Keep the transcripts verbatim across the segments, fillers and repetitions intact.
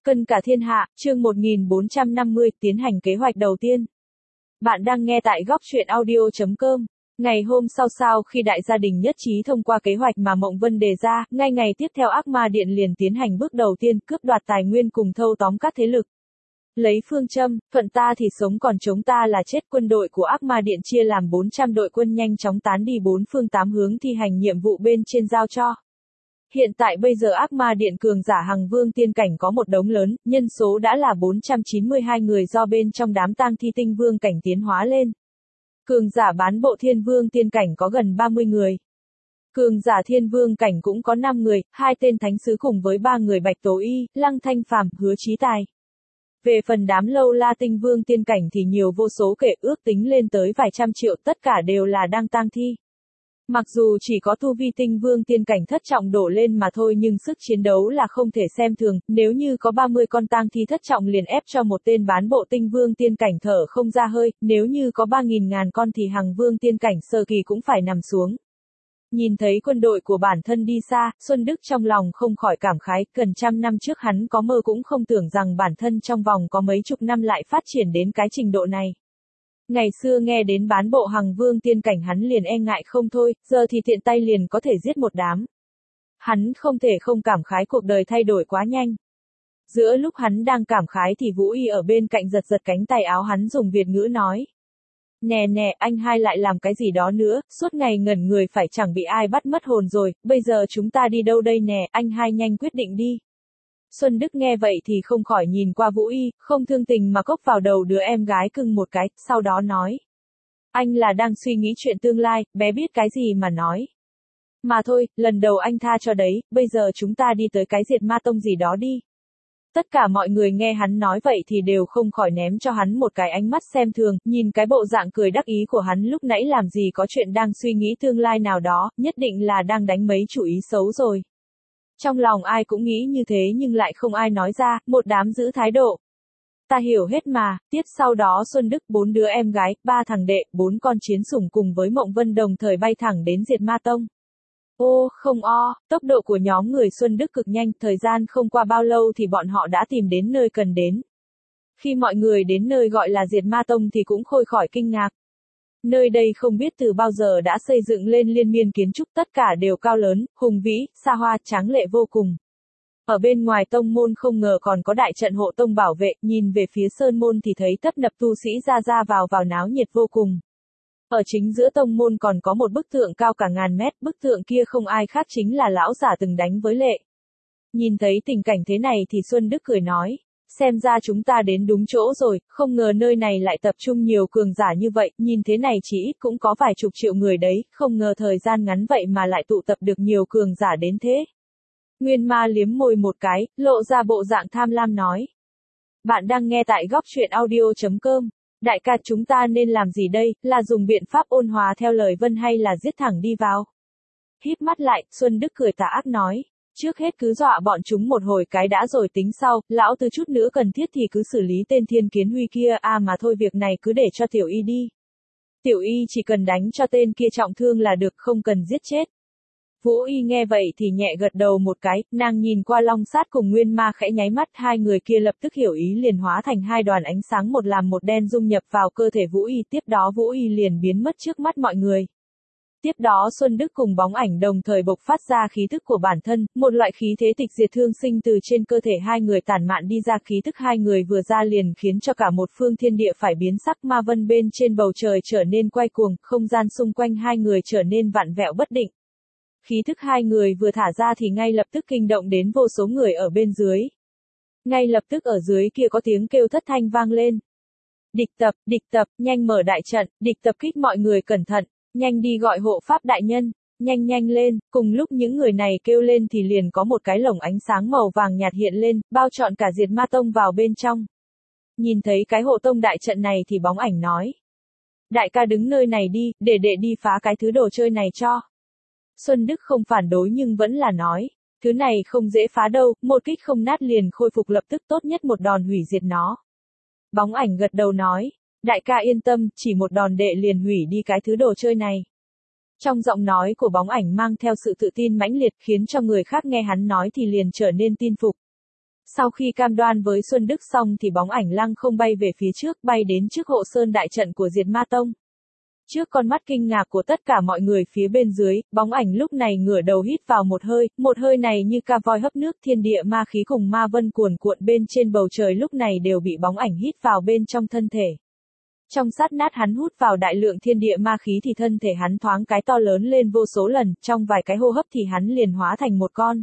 Cân cả thiên hạ, chương một nghìn bốn trăm năm mươi, tiến hành kế hoạch đầu tiên. Bạn đang nghe tại góc truyện audio chấm com. Ngày hôm sau sau khi đại gia đình nhất trí thông qua kế hoạch mà Mộng Vân đề ra, ngay ngày tiếp theo Ác Ma Điện liền tiến hành bước đầu tiên, cướp đoạt tài nguyên cùng thâu tóm các thế lực. Lấy phương châm, thuận ta thì sống còn chống ta là chết, quân đội của Ác Ma Điện chia làm bốn trăm đội quân nhanh chóng tán đi bốn phương tám hướng thi hành nhiệm vụ bên trên giao cho. Hiện tại bây giờ Ác Ma Điện cường giả Hằng Vương tiên cảnh có một đống lớn, nhân số đã là bốn trăm chín mươi hai người do bên trong đám tang thi tinh vương cảnh tiến hóa lên. Cường giả bán bộ Thiên Vương tiên cảnh có gần ba mươi người. Cường giả Thiên Vương cảnh cũng có năm người, hai tên thánh sứ cùng với ba người Bạch Tố Y, Lăng Thanh Phàm, Hứa Chí Tài. Về phần đám lâu la tinh vương tiên cảnh thì nhiều vô số kể, ước tính lên tới vài trăm triệu, tất cả đều là đang tang thi. Mặc dù chỉ có tu vi tinh vương tiên cảnh thất trọng đổ lên mà thôi nhưng sức chiến đấu là không thể xem thường, nếu như có ba mươi con tang thi thất trọng liền ép cho một tên bán bộ tinh vương tiên cảnh thở không ra hơi, nếu như có ba nghìn ngàn con thì Hằng Vương tiên cảnh sơ kỳ cũng phải nằm xuống. Nhìn thấy quân đội của bản thân đi xa, Xuân Đức trong lòng không khỏi cảm khái, gần trăm năm trước hắn có mơ cũng không tưởng rằng bản thân trong vòng có mấy chục năm lại phát triển đến cái trình độ này. Ngày xưa nghe đến bán bộ Hằng Vương tiên cảnh hắn liền e ngại không thôi, giờ thì tiện tay liền có thể giết một đám. Hắn không thể không cảm khái cuộc đời thay đổi quá nhanh. Giữa lúc hắn đang cảm khái thì Vũ Y ở bên cạnh giật giật cánh tay áo hắn dùng Việt ngữ nói. Nè nè, anh hai lại làm cái gì đó nữa, suốt ngày ngẩn người phải chẳng bị ai bắt mất hồn rồi, bây giờ chúng ta đi đâu đây nè, anh hai nhanh quyết định đi. Xuân Đức nghe vậy thì không khỏi nhìn qua Vũ Y, không thương tình mà cốc vào đầu đứa em gái cưng một cái, sau đó nói. Anh là đang suy nghĩ chuyện tương lai, bé biết cái gì mà nói. Mà thôi, lần đầu anh tha cho đấy, bây giờ chúng ta đi tới cái Diệt Ma Tông gì đó đi. Tất cả mọi người nghe hắn nói vậy thì đều không khỏi ném cho hắn một cái ánh mắt xem thường, nhìn cái bộ dạng cười đắc ý của hắn lúc nãy làm gì có chuyện đang suy nghĩ tương lai nào đó, nhất định là đang đánh mấy chủ ý xấu rồi. Trong lòng ai cũng nghĩ như thế nhưng lại không ai nói ra, một đám giữ thái độ. Ta hiểu hết mà, tiếp sau đó Xuân Đức bốn đứa em gái, ba thằng đệ, bốn con chiến sủng cùng với Mộng Vân đồng thời bay thẳng đến Diệt Ma Tông. Ô, không o, tốc độ của nhóm người Xuân Đức cực nhanh, thời gian không qua bao lâu thì bọn họ đã tìm đến nơi cần đến. Khi mọi người đến nơi gọi là Diệt Ma Tông thì cũng khôi khỏi kinh ngạc. Nơi đây không biết từ bao giờ đã xây dựng lên liên miên kiến trúc, tất cả đều cao lớn, hùng vĩ, xa hoa, tráng lệ vô cùng. Ở bên ngoài tông môn không ngờ còn có đại trận hộ tông bảo vệ, nhìn về phía sơn môn thì thấy tấp nập tu sĩ ra ra vào vào náo nhiệt vô cùng. Ở chính giữa tông môn còn có một bức tượng cao cả ngàn mét, bức tượng kia không ai khác chính là lão giả từng đánh với Lệ. Nhìn thấy tình cảnh thế này thì Xuân Đức cười nói. Xem ra chúng ta đến đúng chỗ rồi, không ngờ nơi này lại tập trung nhiều cường giả như vậy, nhìn thế này chỉ ít cũng có vài chục triệu người đấy, không ngờ thời gian ngắn vậy mà lại tụ tập được nhiều cường giả đến thế. Nguyên Ma liếm môi một cái, lộ ra bộ dạng tham lam nói. Bạn đang nghe tại góc truyện audio chấm com. Đại ca chúng ta nên làm gì đây, là dùng biện pháp ôn hòa theo lời Vân hay là giết thẳng đi vào? Híp mắt lại, Xuân Đức cười tà ác nói. Trước hết cứ dọa bọn chúng một hồi cái đã rồi tính sau, lão từ chút nữa cần thiết thì cứ xử lý tên Thiên Kiến Huy kia, à mà thôi việc này cứ để cho Tiểu Y đi. Tiểu Y chỉ cần đánh cho tên kia trọng thương là được, không cần giết chết. Vũ Y nghe vậy thì nhẹ gật đầu một cái, nàng nhìn qua Long Sát cùng Nguyên Ma khẽ nháy mắt, hai người kia lập tức hiểu ý liền hóa thành hai đoàn ánh sáng một làm một đen dung nhập vào cơ thể Vũ Y, tiếp đó Vũ Y liền biến mất trước mắt mọi người. Tiếp đó Xuân Đức cùng Bóng Ảnh đồng thời bộc phát ra khí thức của bản thân, một loại khí thế tịch diệt thương sinh từ trên cơ thể hai người tản mạn đi ra, khí thức hai người vừa ra liền khiến cho cả một phương thiên địa phải biến sắc, ma vân bên trên bầu trời trở nên quay cuồng, không gian xung quanh hai người trở nên vặn vẹo bất định. Khí thức hai người vừa thả ra thì ngay lập tức kinh động đến vô số người ở bên dưới. Ngay lập tức ở dưới kia có tiếng kêu thất thanh vang lên. Địch tập, địch tập, nhanh mở đại trận, địch tập kích mọi người cẩn thận. Nhanh đi gọi hộ pháp đại nhân, nhanh nhanh lên, cùng lúc những người này kêu lên thì liền có một cái lồng ánh sáng màu vàng nhạt hiện lên, bao trọn cả Diệt Ma Tông vào bên trong. Nhìn thấy cái hộ tông đại trận này thì Bóng Ảnh nói. Đại ca đứng nơi này đi, để đệ đi phá cái thứ đồ chơi này cho. Xuân Đức không phản đối nhưng vẫn là nói, thứ này không dễ phá đâu, một kích không nát liền khôi phục lập tức, tốt nhất một đòn hủy diệt nó. Bóng Ảnh gật đầu nói. Đại ca yên tâm, chỉ một đòn đệ liền hủy đi cái thứ đồ chơi này. Trong giọng nói của Bóng Ảnh mang theo sự tự tin mãnh liệt khiến cho người khác nghe hắn nói thì liền trở nên tin phục. Sau khi cam đoan với Xuân Đức xong thì bóng ảnh lăng không bay về phía trước, bay đến trước hộ sơn đại trận của Diệt Ma Tông. Trước con mắt kinh ngạc của tất cả mọi người phía bên dưới, bóng ảnh lúc này ngửa đầu hít vào một hơi, một hơi này như ca voi hấp nước, thiên địa ma khí cùng ma vân cuồn cuộn bên trên bầu trời lúc này đều bị bóng ảnh hít vào bên trong thân thể. Trong sát nát hắn hút vào đại lượng thiên địa ma khí thì thân thể hắn thoáng cái to lớn lên vô số lần, trong vài cái hô hấp thì hắn liền hóa thành một con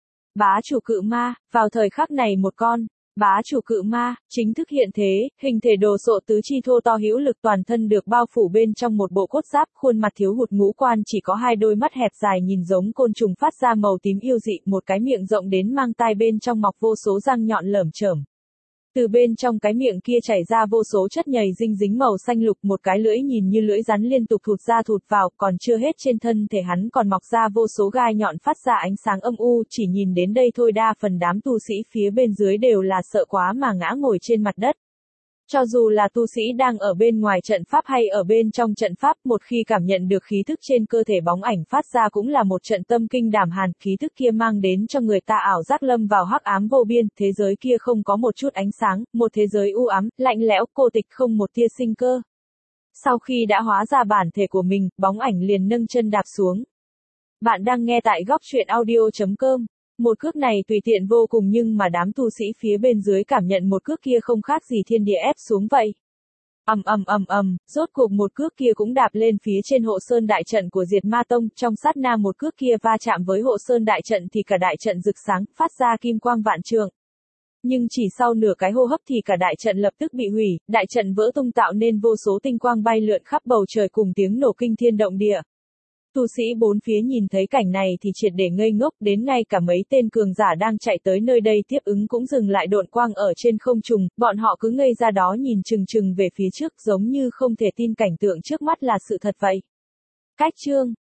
bá chủ cự ma. Vào thời khắc này một con bá chủ cự ma chính thức hiện thế, hình thể đồ sộ tứ chi thô to hữu lực, toàn thân được bao phủ bên trong một bộ cốt giáp, khuôn mặt thiếu hụt ngũ quan, chỉ có hai đôi mắt hẹp dài nhìn giống côn trùng phát ra màu tím yêu dị, một cái miệng rộng đến mang tai bên trong mọc vô số răng nhọn lởm chởm. Từ bên trong cái miệng kia chảy ra vô số chất nhầy dinh dính màu xanh lục, một cái lưỡi nhìn như lưỡi rắn liên tục thụt ra thụt vào, còn chưa hết, trên thân thể hắn còn mọc ra vô số gai nhọn phát ra ánh sáng âm u, chỉ nhìn đến đây thôi đa phần đám tu sĩ phía bên dưới đều là sợ quá mà ngã ngồi trên mặt đất. Cho dù là tu sĩ đang ở bên ngoài trận pháp hay ở bên trong trận pháp, một khi cảm nhận được khí thức trên cơ thể bóng ảnh phát ra cũng là một trận tâm kinh đảm hàn, khí thức kia mang đến cho người ta ảo giác lâm vào hắc ám vô biên, thế giới kia không có một chút ánh sáng, một thế giới u ám, lạnh lẽo, cô tịch, không một tia sinh cơ. Sau khi đã hóa ra bản thể của mình, bóng ảnh liền nâng chân đạp xuống. Bạn đang nghe tại góc truyện audio chấm com. Một cước này tùy tiện vô cùng nhưng mà đám tu sĩ phía bên dưới cảm nhận một cước kia không khác gì thiên địa ép xuống vậy. Ầm ầm ầm ầm, rốt cuộc một cước kia cũng đạp lên phía trên hộ sơn đại trận của Diệt Ma Tông, trong sát na một cước kia va chạm với hộ sơn đại trận thì cả đại trận rực sáng, phát ra kim quang vạn trượng. Nhưng chỉ sau nửa cái hô hấp thì cả đại trận lập tức bị hủy, đại trận vỡ tung tạo nên vô số tinh quang bay lượn khắp bầu trời cùng tiếng nổ kinh thiên động địa. Tu sĩ bốn phía nhìn thấy cảnh này thì triệt để ngây ngốc, đến ngay cả mấy tên cường giả đang chạy tới nơi đây tiếp ứng cũng dừng lại độn quang ở trên không trung, bọn họ cứ ngây ra đó nhìn chừng chừng về phía trước giống như không thể tin cảnh tượng trước mắt là sự thật vậy. Cách chương